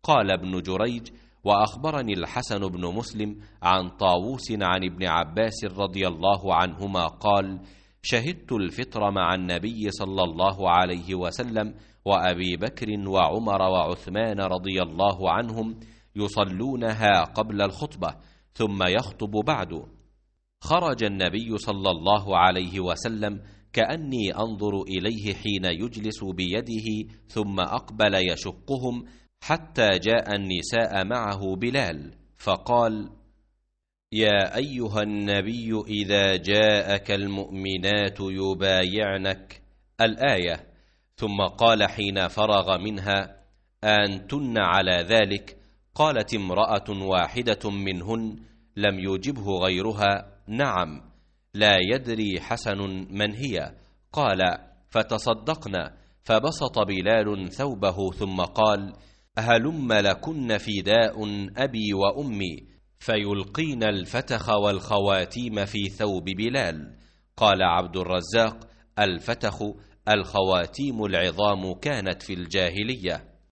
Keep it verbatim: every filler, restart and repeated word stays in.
قال ابن جريج: وأخبرني الحسن بن مسلم عن طاووس عن ابن عباس رضي الله عنهما قال: شهدت الفطر مع النبي صلى الله عليه وسلم وأبي بكر وعمر وعثمان رضي الله عنهم يصلونها قبل الخطبة ثم يخطب بعد. خرج النبي صلى الله عليه وسلم كأني أنظر إليه حين يجلس بيده ثم أقبل يشقهم حتى جاء النساء معه بلال فقال: يا أيها النبي إذا جاءك المؤمنات يبايعنك، الآية. ثم قال حين فرغ منها: أنتن على ذلك؟ قالت امرأة واحدة منهن لم يجبه غيرها: نعم. لا يدري حسن من هي. قال: فتصدقنا. فبسط بلال ثوبه ثم قال: هلم لكن فداء أبي وأمي، فيلقين الفتخ والخواتيم في ثوب بلال. قال عبد الرزاق: الفتخ الخواتيم العظام كانت في الجاهلية.